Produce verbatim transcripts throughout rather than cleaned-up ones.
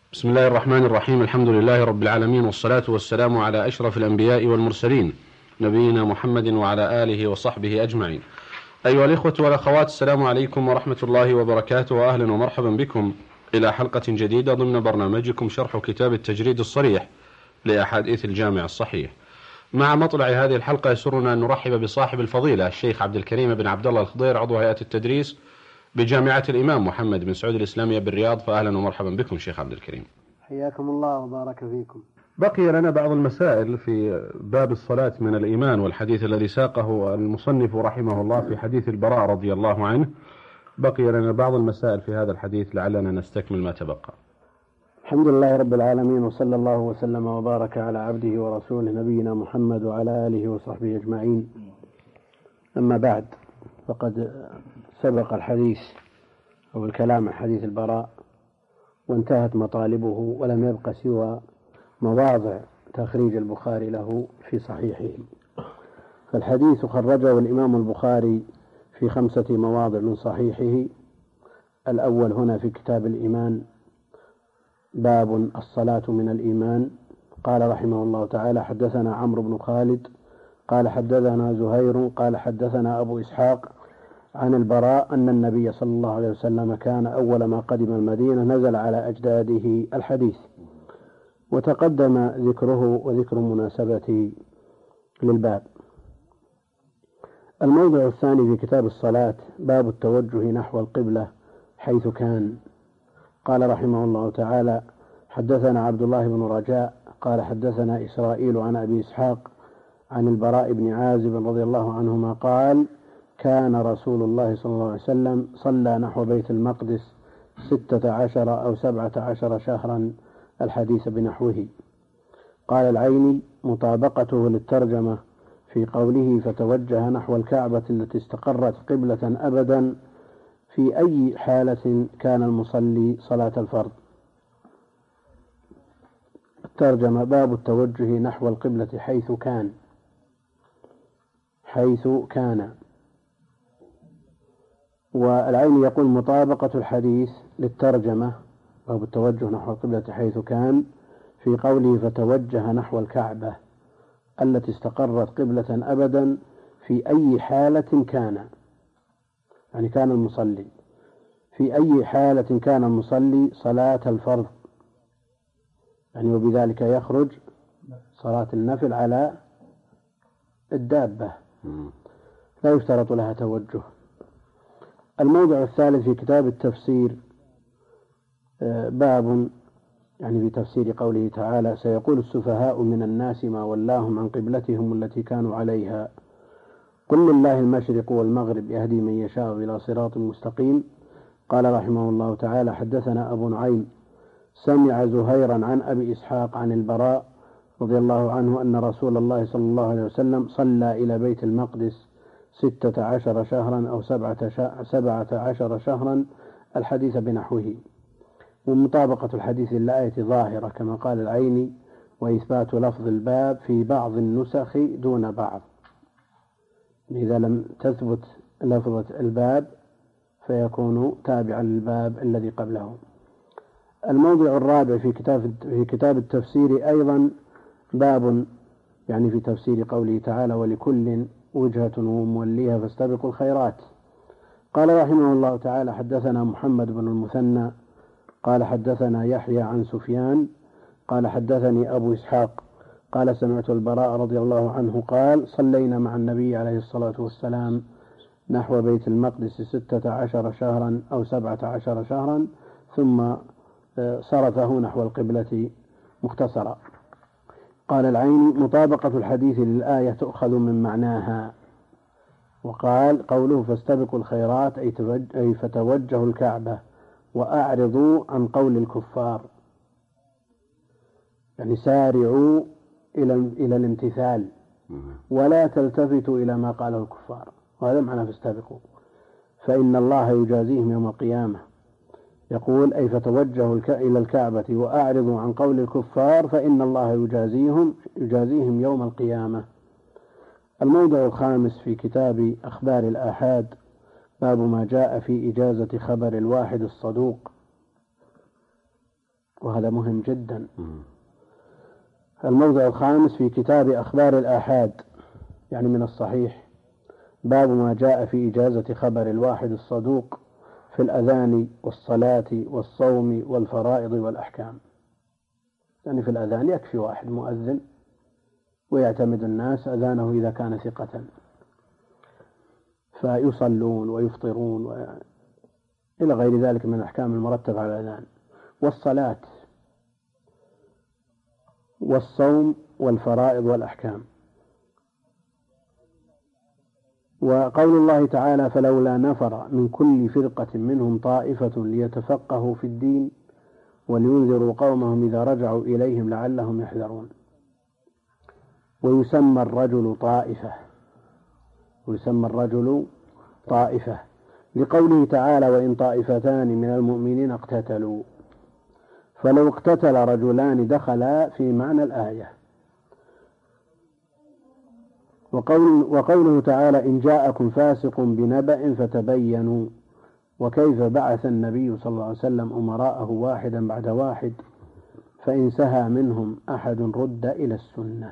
بسم الله الرحمن الرحيم. الحمد لله رب العالمين، والصلاة والسلام على أشرف الأنبياء والمرسلين، نبينا محمد وعلى آله وصحبه أجمعين. أيها الإخوة والأخوات، السلام عليكم ورحمة الله وبركاته، وأهلا ومرحبا بكم إلى حلقة جديدة ضمن برنامجكم شرح كتاب التجريد الصريح لأحاديث الجامع الصحيح. مع مطلع هذه الحلقة يسرنا أن نرحب بصاحب الفضيلة الشيخ عبد الكريم بن عبد الله الخضير، عضو هيئة التدريس بجامعة الإمام محمد بن سعود الإسلامية بالرياض. فأهلا ومرحبا بكم شيخ عبد الكريم. حياكم الله وبارك فيكم. بقي لنا بعض المسائل في باب الصلاة من الإيمان، والحديث الذي ساقه المصنف رحمه الله في حديث البراء رضي الله عنه. بقي لنا بعض المسائل في هذا الحديث، لعلنا نستكمل ما تبقى. الحمد لله رب العالمين، وصلى الله وسلم وبارك على عبده ورسوله نبينا محمد وعلى آله وصحبه أجمعين. أما بعد، فقد سبق الحديث أو الكلام عن حديث البراء وانتهت مطالبه، ولم يبق سوى مواضع تخريج البخاري له في صحيحه. فالحديث خرجه الإمام البخاري في خمسة مواضع من صحيحه. الأول هنا في كتاب الإيمان، باب الصلاة من الإيمان. قال رحمه الله تعالى: حدثنا عمرو بن خالد قال حدثنا زهير قال حدثنا أبو إسحاق عن البراء أن النبي صلى الله عليه وسلم كان أول ما قدم المدينة نزل على أجداده الحديث، وتقدم ذكره وذكر مناسبة للباب. الموضع الثاني في كتاب الصلاة، باب التوجه نحو القبلة حيث كان. قال رحمه الله تعالى: حدثنا عبد الله بن رجاء قال حدثنا إسرائيل عن أبي إسحاق عن البراء بن عازب رضي الله عنهما قال: كان رسول الله صلى الله عليه وسلم صلى نحو بيت المقدس ستة عشر أو سبعة عشر شهرا، الحديث بنحوه. قال العيني: مطابقته للترجمة في قوله فتوجه نحو الكعبة التي استقرت قبلة أبدا في أي حالة كان المصلي صلاة الفرض. الترجمة: باب التوجه نحو القبلة حيث كان. حيث كان. والعين يقول مطابقة الحديث للترجمة، باب التوجه نحو القبلة حيث كان، في قوله فتوجه نحو الكعبة التي استقرت قبلة أبدا في أي حالة كان، يعني كان المصلي في أي حالة كان المصلي صلاة الفرض، يعني وبذلك يخرج صلاة النفل على الدابة لا يشترط لها توجه. الموضع الثالث في كتاب التفسير، باب يعني في تفسير قوله تعالى: سيقول السفهاء من الناس ما ولاهم عن قبلتهم التي كانوا عليها، قل لله المشرق والمغرب يهدي من يشاء إلى صراط مستقيم. قال رحمه الله تعالى: حدثنا أبو نعيم سمع زهيرا عن أبي إسحاق عن البراء رضي الله عنه أن رسول الله صلى الله عليه وسلم صلى إلى بيت المقدس ستة عشر شهرا أو سبعة عشر شهرا، الحديث بنحوه. ومطابقة الحديث للآية ظاهرة كما قال العيني، وإثبات لفظ الباب في بعض النسخ دون بعض. إذا لم تثبت لفظة الباب فيكون تابعا للباب الذي قبله. الموضع الرابع في كتاب في كتاب التفسير أيضا، باب يعني في تفسير قوله تعالى: ولكل وجهة وموليها فاستبقوا الخيرات. قال رحمه الله تعالى: حدثنا محمد بن المثنى قال حدثنا يحيى عن سفيان قال حدثني أبو إسحاق قال سمعت البراء رضي الله عنه قال: صلينا مع النبي عليه الصلاة والسلام نحو بيت المقدس ستة عشر شهرا أو سبعة عشر شهرا، ثم صرفه نحو القبلة مختصرا. قال العيني: مطابقة الحديث للآية تؤخذ من معناها. وقال: قوله فاستبقوا الخيرات أي فتوجهوا الكعبة وأعرضوا عن قول الكفار، يعني سارعوا إلى إلى الامتثال ولا تلتفتوا إلى ما قاله الكفار. وهذا معنى فاستبقوا، فإن الله يجازيهم يوم القيامة. يقول: أي فتوجهوا إلى الكعبة وأعرضوا عن قول الكفار فإن الله يجازيهم يجازيهم يوم القيامة. الموضع الخامس في كتاب أخبار الآحاد، باب ما جاء في إجازة خبر الواحد الصدوق. وهذا مهم جدا. الموضع الخامس في كتاب أخبار الآحاد يعني من الصحيح، باب ما جاء في إجازة خبر الواحد الصدوق في الأذان والصلاة والصوم والفرائض والأحكام. يعني في الأذان يكفي واحد مؤذن ويعتمد الناس أذانه إذا كان ثقة، فيصلون ويفطرون و... إلى غير ذلك من الأحكام المرتبة على الأذان، والصلاة والصوم والفرائض والأحكام. وقول الله تعالى فلولا نفر من كل فرقة منهم طائفة ليتفقهوا في الدين ولينذروا قومهم إذا رجعوا إليهم لعلهم يحذرون. ويسمى الرجل طائفة ويسمى الرجل طائفة لقوله تعالى وإن طائفتان من المؤمنين اقتتلوا، فلو اقتتل رجلان دخلا في معنى الآية. وقول وقوله تعالى إن جاءكم فاسق بنبأ فتبينوا، وكيف بعث النبي صلى الله عليه وسلم أمراءه واحدا بعد واحد فإن سهى منهم أحد رد إلى السنة.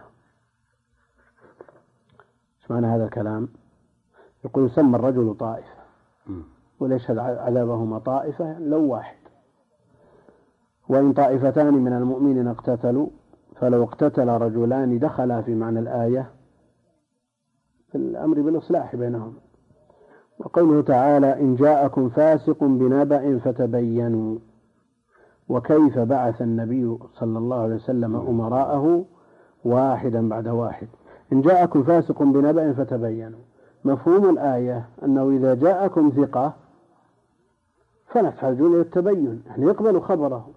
ايش معنى هذا الكلام؟ يقول يسمى الرجل طائفة، وليشهد عذابهما طائفة لو واحد. وإن طائفتان من المؤمنين اقتتلوا، فلو اقتتل رجلان دخلا في معنى الآية في الأمر بالإصلاح بينهم. وقوله تعالى إن جاءكم فاسق بنبأ فتبينوا، وكيف بعث النبي صلى الله عليه وسلم أمراءه واحدا بعد واحد. إن جاءكم فاسق بنبأ فتبينوا، مفهوم الآية أنه إذا جاءكم ثقة فلا تحتاجون إلى التبين، يعني يقبل خبره.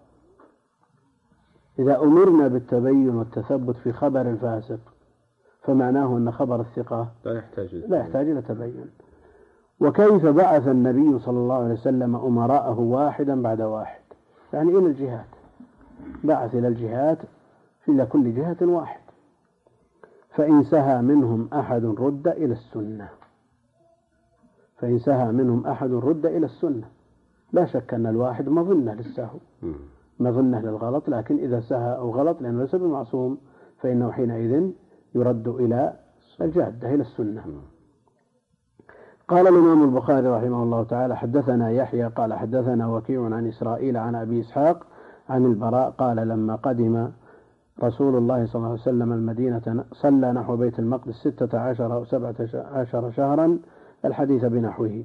إذا أمرنا بالتبين والتثبت في خبر الفاسق فمعناه أن خبر الثقة لا يحتاج لا يحتاج إلى تبين. وكيف بعث النبي صلى الله عليه وسلم أمراءه واحدا بعد واحد، يعني إلى الجهات، بعث إلى الجهات إلى كل جهة واحد. فإن سهى منهم أحد رد إلى السنة فإن سهى منهم أحد رد إلى السنة. لا شك أن الواحد مظنة للسهو مظنة للغلط، لكن إذا سهى أو غلط لأنه ليس بمعصوم فإنه حينئذ يرد إلى الجادة إلى السنة. قال الإمام البخاري رحمه الله تعالى حدثنا يحيى قال حدثنا وكيع عن إسرائيل عن أبي إسحاق عن البراء قال لما قدم رسول الله صلى الله عليه وسلم المدينة صلى نحو بيت المقدس ستة عشر أو سبعة عشر شهرا، الحديث بنحوه.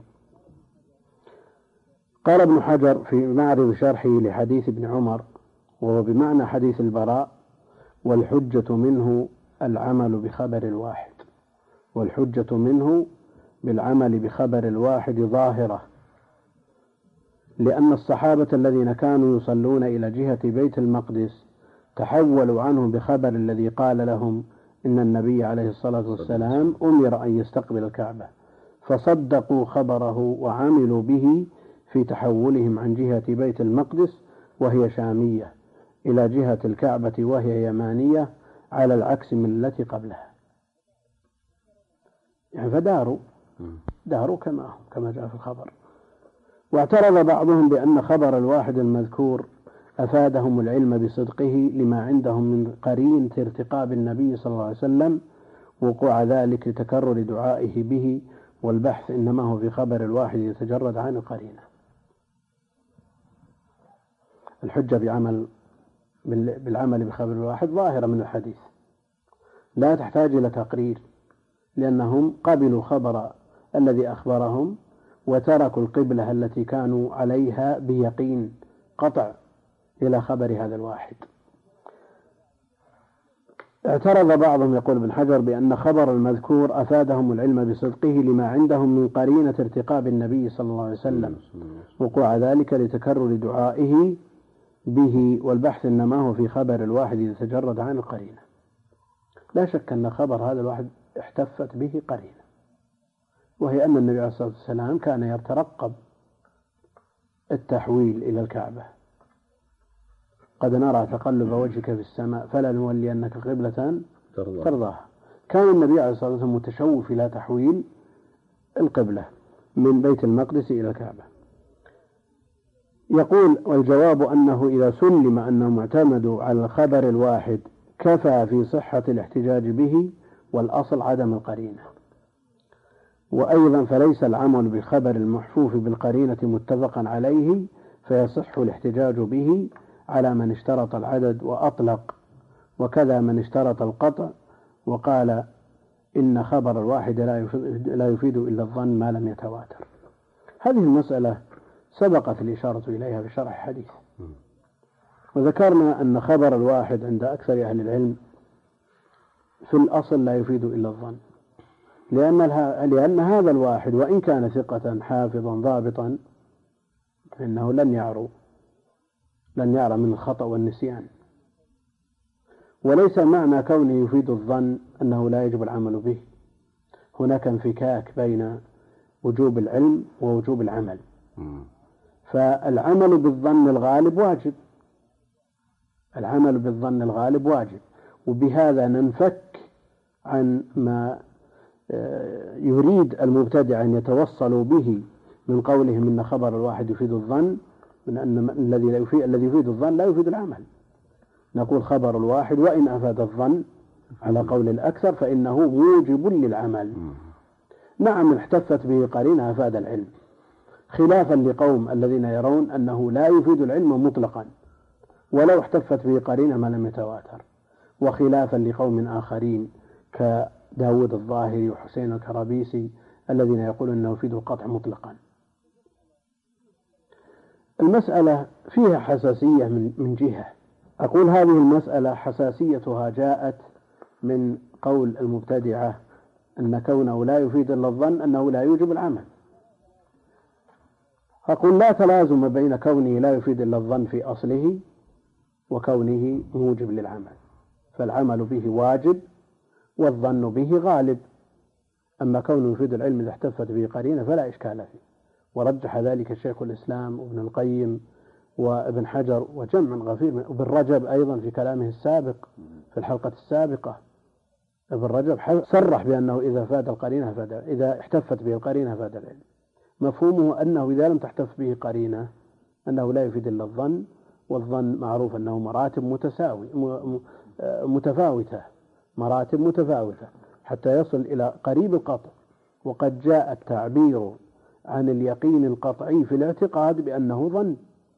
قال ابن حجر في معرض شرحه لحديث ابن عمر وهو بمعنى حديث البراء والحجة منه العمل بخبر الواحد والحجة منه بالعمل بخبر الواحد ظاهرة، لأن الصحابة الذين كانوا يصلون إلى جهة بيت المقدس تحولوا عنه بخبر الذي قال لهم إن النبي عليه الصلاة والسلام أمر أن يستقبل الكعبة، فصدقوا خبره وعملوا به في تحولهم عن جهة بيت المقدس وهي شامية إلى جهة الكعبة وهي يمانية على العكس من التي قبلها. يعني فداروا داروا كما كما جاء في الخبر. واعترض بعضهم بأن خبر الواحد المذكور أفادهم العلم بصدقه لما عندهم من قرينة ارتقاب النبي صلى الله عليه وسلم وقوع ذلك لتكرر دعائه به، والبحث إنما هو في خبر الواحد يتجرد عن القرينة. الحجة بعمل بالعمل بخبر الواحد ظاهرة من الحديث لا تحتاج إلى تقرير، لأنهم قبلوا خبر الذي أخبرهم وتركوا القبلة التي كانوا عليها بيقين قطع إلى خبر هذا الواحد. اعترض بعضهم يقول ابن حجر بأن خبر المذكور أفادهم العلم بصدقه لما عندهم من قرينة ارتقاب النبي صلى الله عليه وسلم وقوع ذلك لتكرر دعائه به، والبحث إنما هو في خبر الواحد يتجرد عن القرينة. لا شك أن خبر هذا الواحد احتفت به قرينة، وهي أن النبي عليه الصلاة والسلام كان يترقب التحويل إلى الكعبة. قد نرى تقلب وجهك في السماء فلا نولينك قبلة ترضاها. كان النبي عليه الصلاة والسلام متشوف إلى تحويل القبلة من بيت المقدس إلى الكعبة. يقول: والجواب أنه إذا سلم أنهم اعتمدوا على الخبر الواحد كفى في صحة الاحتجاج به، والأصل عدم القرينة. وأيضا فليس العمل بالخبر المحفوف بالقرينة متفقا عليه، فيصح الاحتجاج به على من اشترط العدد وأطلق، وكذا من اشترط القطع وقال إن خبر الواحد لا يفيد إلا الظن ما لم يتواتر. هذه المسألة سبقت الإشارة إليها في شرح الحديث، وذكرنا أن خبر الواحد عند أكثر أهل العلم في الأصل لا يفيد إلا الظن، لأن, لأن هذا الواحد وإن كان ثقة حافظا ضابطا فإنه لن يعرو لن يعرى من الخطأ والنسيان. وليس معنى كونه يفيد الظن أنه لا يجب العمل به، هناك انفكاك بين وجوب العلم ووجوب العمل. فالعمل بالظن الغالب واجب، العمل بالظن الغالب واجب، وبهذا ننفك عن ما يريد المبتدع أن يتوصلوا به من قولهم إن خبر الواحد يفيد الظن، من أن الذي لا يفيد الذي يفيد الظن لا يفيد العمل. نقول خبر الواحد وإن أفاد الظن على قول الأكثر فإنه موجب للعمل. نعم احتفت به قرينة أفاد العلم، خلافا لقوم الذين يرون أنه لا يفيد العلم مطلقا ولو احتفت به قرينة ما لم يتواتر، وخلافا لقوم آخرين كداود الظاهري وحسين الكرابيسي الذين يقولون أنه يفيد القطع مطلقا. المسألة فيها حساسية من جهة، أقول هذه المسألة حساسيتها جاءت من قول المبتدعة أن كونه لا يفيد إلا الظن أنه لا يوجب العمل. أقول لا تلازم بين كونه لا يفيد إلا الظن في أصله وكونه موجب للعمل، فالعمل به واجب والظن به غالب. أما كونه يفيد العلم إذا احتفت به قرينة فلا إشكال فيه، ورجح ذلك الشيخ الإسلام وابن القيم وابن حجر وجمع غفير، وابن رجب أيضا في كلامه السابق في الحلقة السابقة. ابن رجب صرح بأنه إذا فاد القرينة فاد، إذا احتفت به القرينة فاد العلم. مفهومه أنه إذا لم تحتف به قرينة أنه لا يفيد إلا الظن، والظن معروف أنه مراتب متساوي متفاوتة مراتب متفاوتة حتى يصل إلى قريب القطع. وقد جاء التعبير عن اليقين القطعي في الاعتقاد بأنه ظن،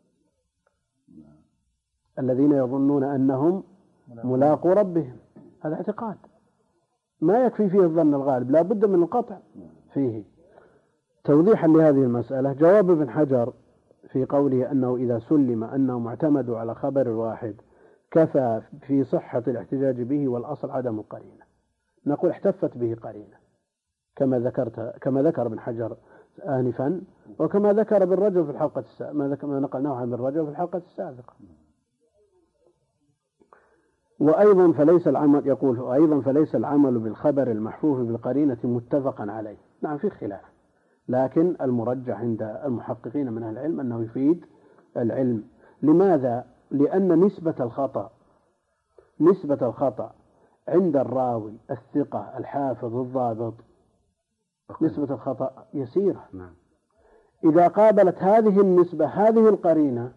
الذين يظنون أنهم ملاقوا ربهم، هذا اعتقاد ما يكفي فيه الظن الغالب، لا بد من القطع فيه. توضيحا لهذه المسألة، جواب ابن حجر في قوله أنه إذا سلم أنهم اعتمدوا على خبر الواحد كفى في صحة الاحتجاج به، والأصل عدم القرينة. نقول احتفت به قرينة كما ذكرت كما ذكر ابن حجر آنفا، وكما ذكر ابن رجب في الحلقة السابقة، ما نقلناه عن ابن رجب في الحلقة السابقة. وأيضا فليس العمل يقول أيضا فليس العمل بالخبر المحفوف بالقرينة متفقا عليه. نعم في خلاف، لكن المرجح عند المحققين من أهل العلم أنه يفيد العلم. لماذا؟ لأن نسبة الخطأ نسبة الخطأ عند الراوي الثقة الحافظ الضابط نسبة الخطأ يسيرة. إذا قابلت هذه النسبة هذه القرينة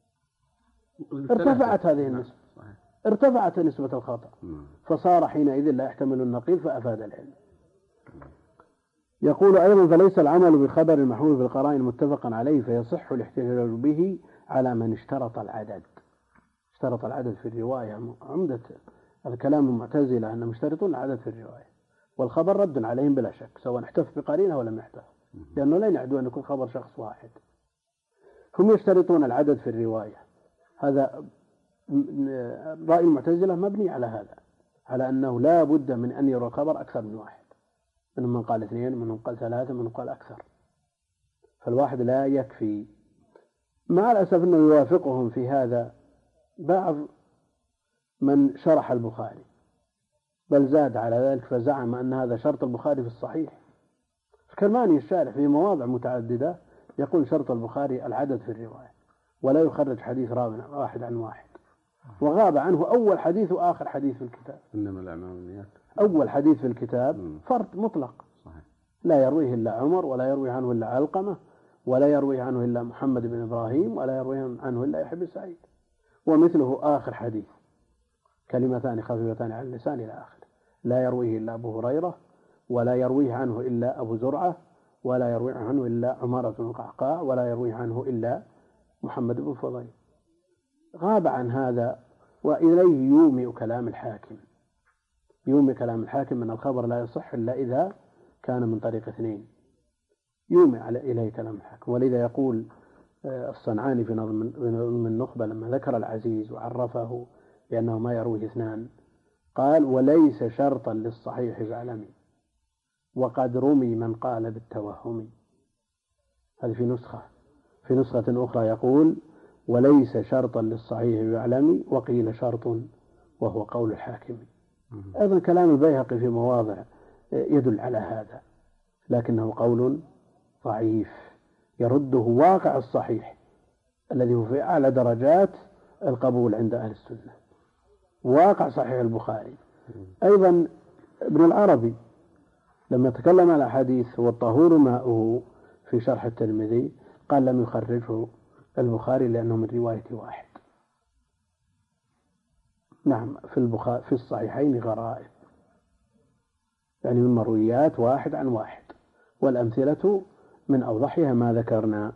ارتفعت هذه النسبة ارتفعت نسبة الخطأ، فصار حينئذ لا يحتمل النقيض فأفاد العلم. يقول أيضا فليس العمل بالخبر المحمول بالقرائن متفقا عليه، فيصح الاحتجاج به على من اشترط العدد. اشترط العدد في الرواية، عمدة الكلام المعتزلة أنهم يشترطون العدد في الرواية، والخبر رد عليهم بلا شك سواء احتف بقرينة ولم يحتف، لأنه لا يعدو أن يكون خبر شخص واحد. هم يشترطون العدد في الرواية، هذا رأي المعتزلة مبني على هذا، على أنه لا بد من أن يرى الخبر أكثر من واحد، منهم من قال اثنين، منهم قال ثلاثة، منهم قال أكثر، فالواحد لا يكفي. مع الأسف أنه يوافقهم في هذا بعض من شرح البخاري، بل زاد على ذلك فزعم أن هذا شرط البخاري في الصحيح. الكرماني الشارح في مواضع متعددة يقول شرط البخاري العدد في الرواية، ولا يخرج حديث راوي واحد عن واحد، وغاب عنه أول حديث وآخر حديث في الكتاب. إنما الأعمال بالنيات، أول حديث في الكتاب فرد مطلق، صحيح. لا يرويه إلا عمر، ولا يروي عنه إلا علقمة، ولا يرويه عنه إلا محمد بن إبراهيم، ولا يرويه عنه إلا يحيى بن سعيد. ومثله آخر حديث كلمتان خفيفتان على اللسان إلى آخر، لا يرويه إلا أبو هريرة، ولا يرويه عنه إلا أبو زرعة، ولا يروي عنه إلا عمارة بن القعقاع، ولا يروي عنه إلا محمد بن فضيل. غاب عن هذا، وإليه يومئ كلام الحاكم، يومئ كلام الحاكم من الخبر لا يصح إلا إذا كان من طريق اثنين، يومئ إليه كلام الحاكم. ولذا يقول الصنعاني في نظم النخبة لما ذكر العزيز وعرفه بأنه ما يرويه اثنان، قال: وليس شرطا للصحيح بعلمي، وقد رمي من قال بالتوهم. هذا في نسخة. في نسخة أخرى يقول: وليس شرطا للصحيح بعلمي، وقيل شرط وهو قول الحاكم. أيضا كلام البيهقي في مواضع يدل على هذا، لكنه قول ضعيف يرده واقع الصحيح الذي هو في أعلى درجات القبول عند أهل السنة، واقع صحيح البخاري. أيضا ابن العربي لما تكلم على حديث والطهور ماؤه في شرح الترمذي قال: لم يخرجه البخاري لأنه من رواية واحد. نعم، في البخاري في الصحيحين غرائب، يعني من مرويات واحد عن واحد، والأمثلة من أوضحها ما ذكرنا.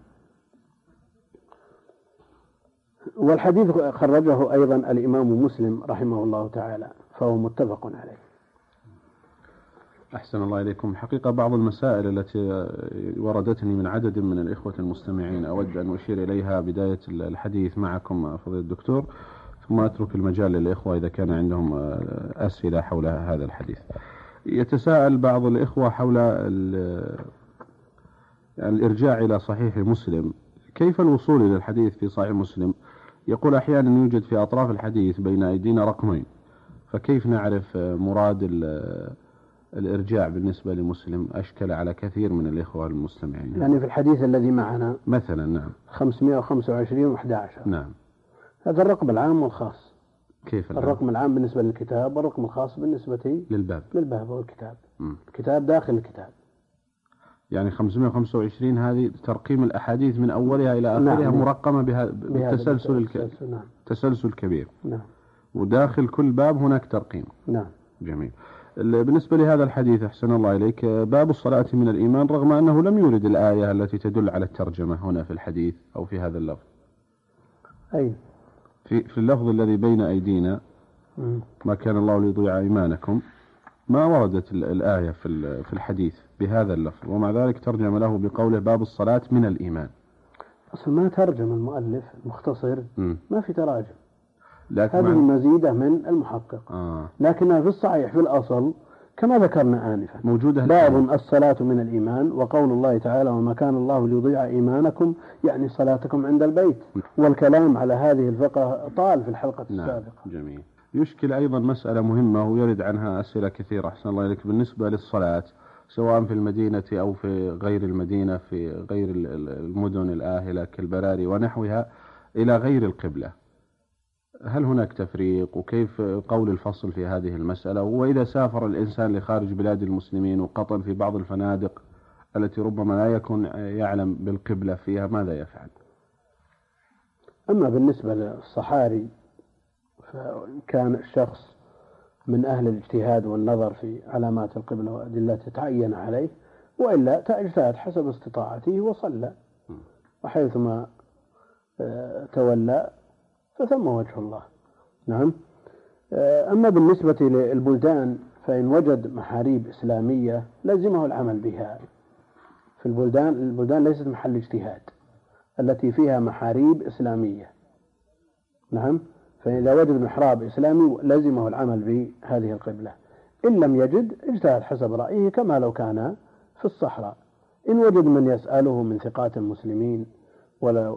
والحديث خرجه أيضا الإمام مسلم رحمه الله تعالى، فهو متفق عليه. أحسن الله إليكم. حقيقة بعض المسائل التي وردتني من عدد من الإخوة المستمعين أود أن أشير إليها بداية الحديث معكم فضيلة الدكتور، ثم أترك المجال للإخوة إذا كان عندهم أسئلة حول هذا الحديث. يتساءل بعض الإخوة حول الإرجاع إلى صحيح مسلم، كيف الوصول إلى الحديث في صحيح مسلم؟ يقول أحيانا يوجد في أطراف الحديث بين أيدينا رقمين، فكيف نعرف مراد الإرجاع بالنسبة لمسلم؟ أشكل على كثير من الإخوة المستمعين. يعني في الحديث الذي معنا مثلا. نعم. خمسمائة وخمسة وعشرين وأحد عشر. نعم. هذا الرقم العام والخاص. كيف العام؟ الرقم العام بالنسبة للكتاب، والرقم الخاص بالنسبة للباب. للباب والكتاب. م. الكتاب داخل الكتاب. يعني خمسمائة وخمسة وعشرين هذه ترقيم الأحاديث من أولها إلى آخرها. نعم. مرقمة بها بالتسلسل الك... نعم. تسلسل كبير. نعم. وداخل كل باب هناك ترقيم. نعم. جميل. بالنسبة لهذا الحديث أحسن الله إليك، باب الصلاة من الإيمان، رغم أنه لم يورد الآية التي تدل على الترجمة هنا في الحديث أو في هذا اللفظ. أي في في اللفظ الذي بين أيدينا م. ما كان الله ليضيع إيمانكم، ما وردت الآية في في الحديث بهذا اللفظ، ومع ذلك ترجم له بقوله باب الصلاة من الإيمان. أصلا ما ترجم المؤلف المختصر، م. ما في تراجم، هذه مع... مزيدة من المحقق. آه. لكنها في الصحيح في الأصل كما ذكرنا آنفا موجودة. باب الصلاة من الإيمان، وقول الله تعالى: وما كان الله ليضيع إيمانكم، يعني صلاتكم عند البيت. والكلام على هذه الفقرة طال في الحلقة نعم. السابقة. جميل. يشكل أيضا مسألة مهمة ويرد عنها أسئلة كثيرة أحسن الله إليك، بالنسبة للصلاة سواء في المدينة أو في غير المدينة، في غير المدن الآهلة كالبراري ونحوها، إلى غير القبلة، هل هناك تفريق؟ وكيف قول الفصل في هذه المسألة؟ وإذا سافر الإنسان لخارج بلاد المسلمين وقطن في بعض الفنادق التي ربما لا يكون يعلم بالقبلة فيها، ماذا يفعل؟ أما بالنسبة للصحاري فكان الشخص من أهل الاجتهاد والنظر في علامات القبلة وأدلتها تعين عليه، وإلا تجتهد حسب استطاعته وصلى، وحيثما تولى فثم وجه الله. نعم. أما بالنسبة للبلدان فإن وجد محاريب إسلامية لزمه العمل بها. في البلدان البلدان ليست محل اجتهاد التي فيها محاريب إسلامية. نعم. فإذا وجد محراب إسلامي لزمه العمل بهذه القبلة. إن لم يجد اجتهد حسب رأيه كما لو كان في الصحراء. إن وجد من يسأله من ثقات المسلمين ولو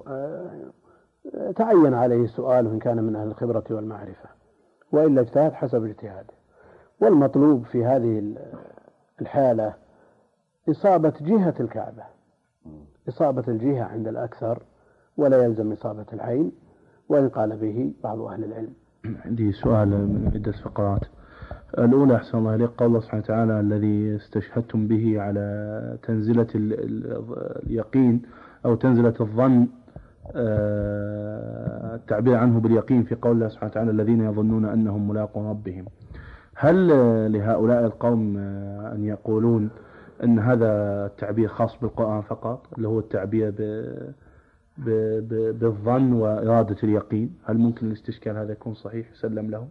تعين عليه السؤال إن كان من أهل الخبرة والمعرفة، وإلا اجتهاد حسب اجتهاده. والمطلوب في هذه الحالة إصابة جهة الكعبة، إصابة الجهة عند الأكثر، ولا يلزم إصابة العين، وإن قال به بعض أهل العلم. عندي سؤال من عدة فقرات. الأولى أحسن الله إليك، قال الله سبحانه وتعالى: الذي استشهدتم به على تنزلة اليقين أو تنزلة الظن التعبير عنه باليقين في قول الله سبحانه وتعالى الذين يظنون أنهم ملاقوا ربهم. هل لهؤلاء القوم أن يقولون أن هذا التعبير خاص بالقرآن فقط اللي هو التعبير ب... ب... ب... بالظن وإرادة اليقين؟ هل ممكن الاستشكال هذا يكون صحيح يسلم له؟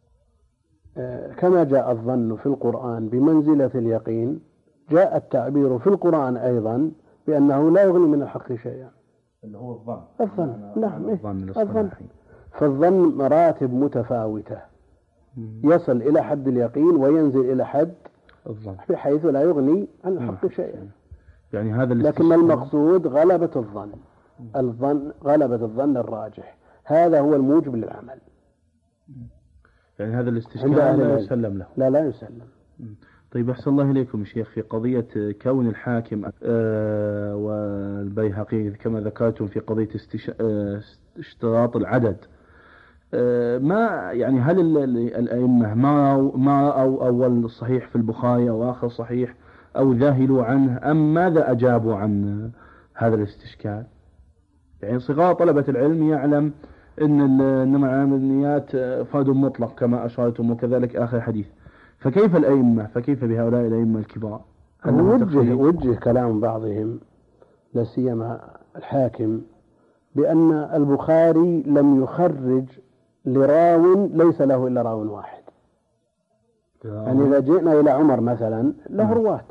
كما جاء الظن في القرآن بمنزلة اليقين، جاء التعبير في القرآن أيضا بأنه لا يغني من الحق شيئا، اللي هو الظن. الظن نعم الظن, الظن. فالظن مراتب متفاوتة يصل إلى حد اليقين وينزل إلى حد الظن بحيث لا يغني عن الحق شيئا. يعني هذا لكن المقصود غلبة الظن، الظن غلبة الظن الراجح، هذا هو الموجب للعمل. يعني هذا الاستشكال لا يسلم له. لا لا يسلم. طيب أحسن الله إليكم شيخ، في قضية كون الحاكم آه والبيهقي كما ذكرتم في قضية استش... آه اشتراط العدد، آه ما يعني هل الأئمة ما ما رأوا أول صحيح في البخاري أو آخر صحيح أو ذهلوا عنه، أم ماذا أجابوا عن هذا الاستشكال؟ يعني صغار طلبة العلم يعلم أن إنما عامل النيات فرد مطلق كما أشرتم، وكذلك آخر حديث، فكيف الأئمة فكيف بهؤلاء الأئمة الكبار؟ وجه, وجه كلام بعضهم لا سيما الحاكم بأن البخاري لم يخرج لراو ليس له إلا راو واحد. يعني إذا جئنا إلى عمر مثلا له رواة،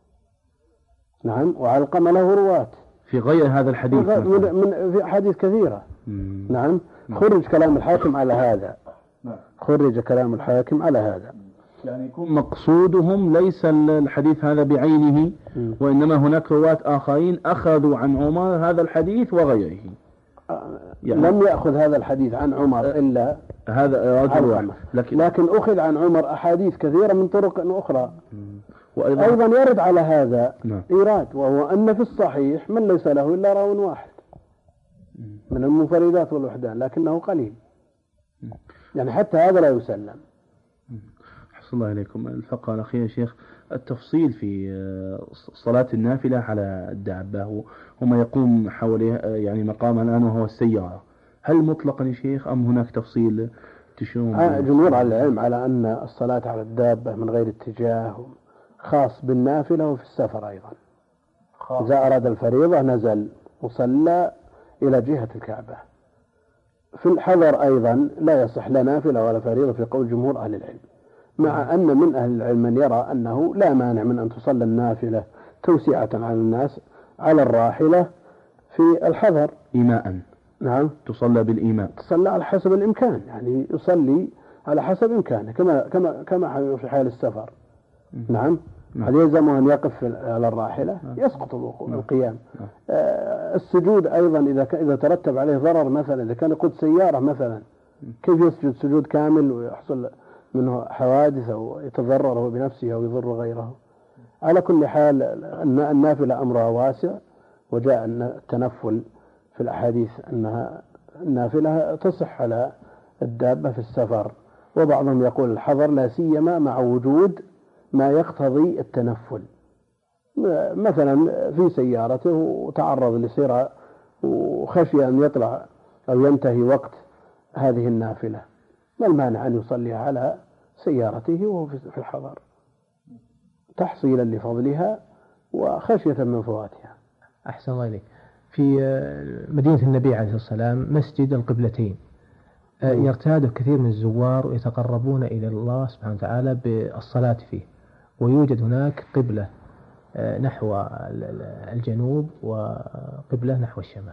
نعم، وعلقمة له رواة في غير هذا الحديث من, من في أحاديث كثيرة. مم. نعم، خرج كلام الحاكم على هذا، خرج كلام الحاكم على هذا. يعني يكون مقصودهم ليس الحديث هذا بعينه، م. وإنما هناك رواة آخرين أخذوا عن عمر هذا الحديث وغيره. يعني لم يأخذ هذا الحديث عن عمر إلا هذا رجل، لكن, لكن أخذ عن عمر أحاديث كثيرة من طرق أخرى. وأيضا أيضا يرد على هذا م. إيراد، وهو أن في الصحيح من ليس له إلا راو واحد من المنفردات والوحدان، لكنه قليل. يعني حتى هذا لا يسلم. أحسن الله إليكم. الفقرة الأخيرة شيخ، التفصيل في صلاة النافلة على الدابة وما يقوم حوله يعني مقام الآن وهو السيارة، هل مطلقا يا شيخ أم هناك تفصيل تشوم؟ جمهور على العلم على أن الصلاة على الدابة من غير اتجاه خاص بالنافلة وفي السفر أيضا. إذا أراد الفريضة نزل وصلى إلى جهة الكعبة. في الحضر أيضا لا يصح لا نافلة ولا فريضة في قول جمهور أهل العلم، مع أن من أهل العلم من يرى أنه لا مانع من أن تصلى النافلة توسعة على الناس على الراحلة في الحضر إيماء. نعم، تصلى بالإيماء، تصلى على حسب الإمكان، يعني يصلي على حسب إمكانه كما كما كما في حال السفر. نعم، هل يلزمه أن يقف على الراحلة؟ يسقط القيام. آه السجود أيضا إذا إذا ترتب عليه ضرر، مثلا إذا كان يقود سيارة مثلا، كيف يسجد سجود كامل ويحصل منه حوادث أو يتضرر هو بنفسه أو يضر غيره؟ على كل حال النافلة أمرها واسع، وجاء التنفل في الأحاديث أنها النافلة تصح على الدابة في السفر، وبعضهم يقول الحضر لا سيما مع وجود ما يقتضي التنفل، مثلا في سيارته وتعرض لسيرة وخشي أن يطلع أو ينتهي وقت هذه النافلة، ما المانع أن يصلي على سيارته وهو في الحضر تحصيلا لفضلها وخشية من فواتها. أحسن الله إليك. في مدينة النبي عليه الصلاة والسلام مسجد القبلتين يرتاده كثير من الزوار ويتقربون إلى الله سبحانه وتعالى بالصلاة فيه، ويوجد هناك قبلة نحو الجنوب وقبلة نحو الشمال،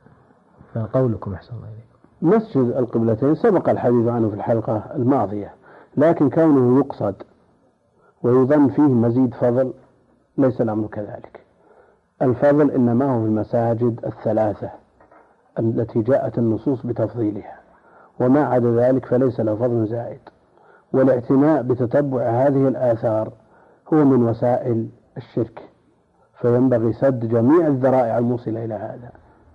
فقولكم أحسن الله إليكم. مسجد القبلتين سبق الحديث عنه في الحلقة الماضية، لكن كونه يقصد ويظن فيه مزيد فضل ليس الأمر كذلك. الفضل إنما هو في المساجد الثلاثة التي جاءت النصوص بتفضيلها، وما عدا ذلك فليس له فضل زائد. والاعتناء بتتبع هذه الآثار هو من وسائل الشرك، فينبغي سد جميع الذرائع الموصلة إلى هذا.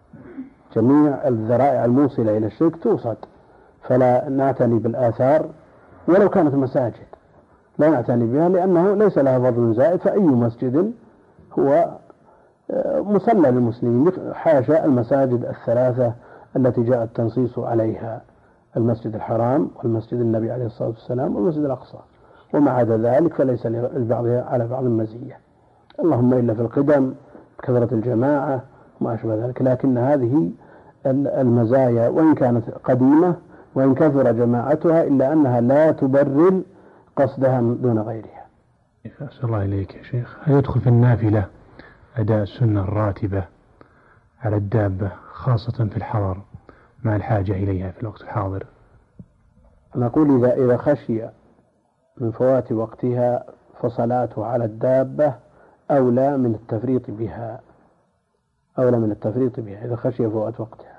جميع الذرائع الموصلة إلى الشرك توصد، فلا نعتني بالآثار ولو كانت مساجد، لا نعتني بها لأنه ليس لها فضل زائد، فأي مسجد هو مسلى للمسلمين، حاشا المساجد الثلاثة التي جاء التنصيص عليها، المسجد الحرام والمسجد النبي عليه الصلاة والسلام والمسجد الأقصى، وما عدا ذلك فليس لبعضها على بعض مزية، اللهم إلا في القدم كثرة الجماعة وما أشبه ذلك. لكن هذه المزايا وإن كانت قديمة وإن كثر جماعتها إلا أنها لا تبرر قصدها دون غيرها. أسأل الله إليك يا شيخ، هل يدخل في النافلة أداء السنة الراتبة على الدابة خاصة في الحضر مع الحاجة إليها في الوقت الحاضر؟ نقول إذا إذا خشي من فوات وقتها فصلاته على الدابة أولى من التفريط بها، أولى من التفريط بها إذا خشي فوات وقتها.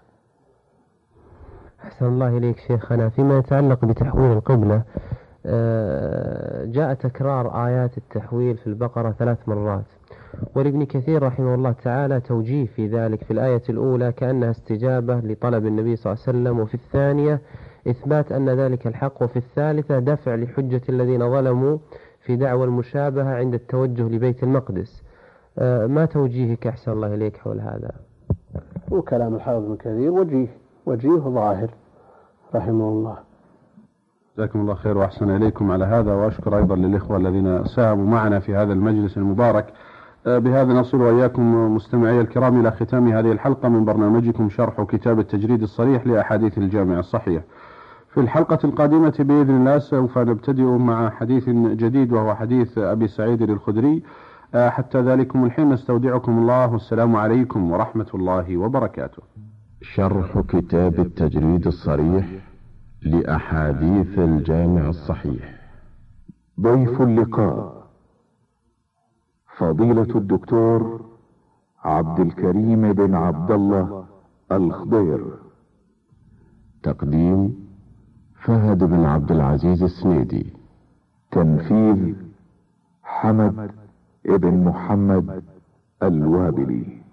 أحسن الله إليك شيخنا، فيما يتعلق بتحويل القبلة جاء تكرار آيات التحويل في البقرة ثلاث مرات، ولابن كثير رحمه الله تعالى توجيه في ذلك، في الآية الأولى كأنها استجابة لطلب النبي صلى الله عليه وسلم، وفي الثانية إثبات أن ذلك الحق، وفي الثالثة دفع لحجة الذين ظلموا في دعوى المشابهة عند التوجه لبيت المقدس. ما توجيهك أحسن الله إليك حول هذا؟ وكلام الحافظ ابن كثير وجيه وجيه ظاهر رحمه الله. جزاكم الله خير وأحسن إليكم على هذا، وأشكر أيضا للإخوة الذين ساهموا معنا في هذا المجلس المبارك. بهذا نصل وإياكم مستمعي الكرام إلى ختام هذه الحلقة من برنامجكم شرح كتاب التجريد الصريح لأحاديث الجامع الصحيح. في الحلقة القادمة بإذن الله سوف نبتدئ مع حديث جديد وهو حديث أبي سعيد الخدري. حتى ذلكم الحين نستودعكم الله، والسلام عليكم ورحمة الله وبركاته. شرح كتاب التجريد الصريح لأحاديث الجامع الصحيح. ضيف اللقاء فضيلة الدكتور عبد الكريم بن عبد الله الخضير. تقديم فهد بن عبد العزيز السنيدي. تنفيذ حمد ابن محمد الوابلي.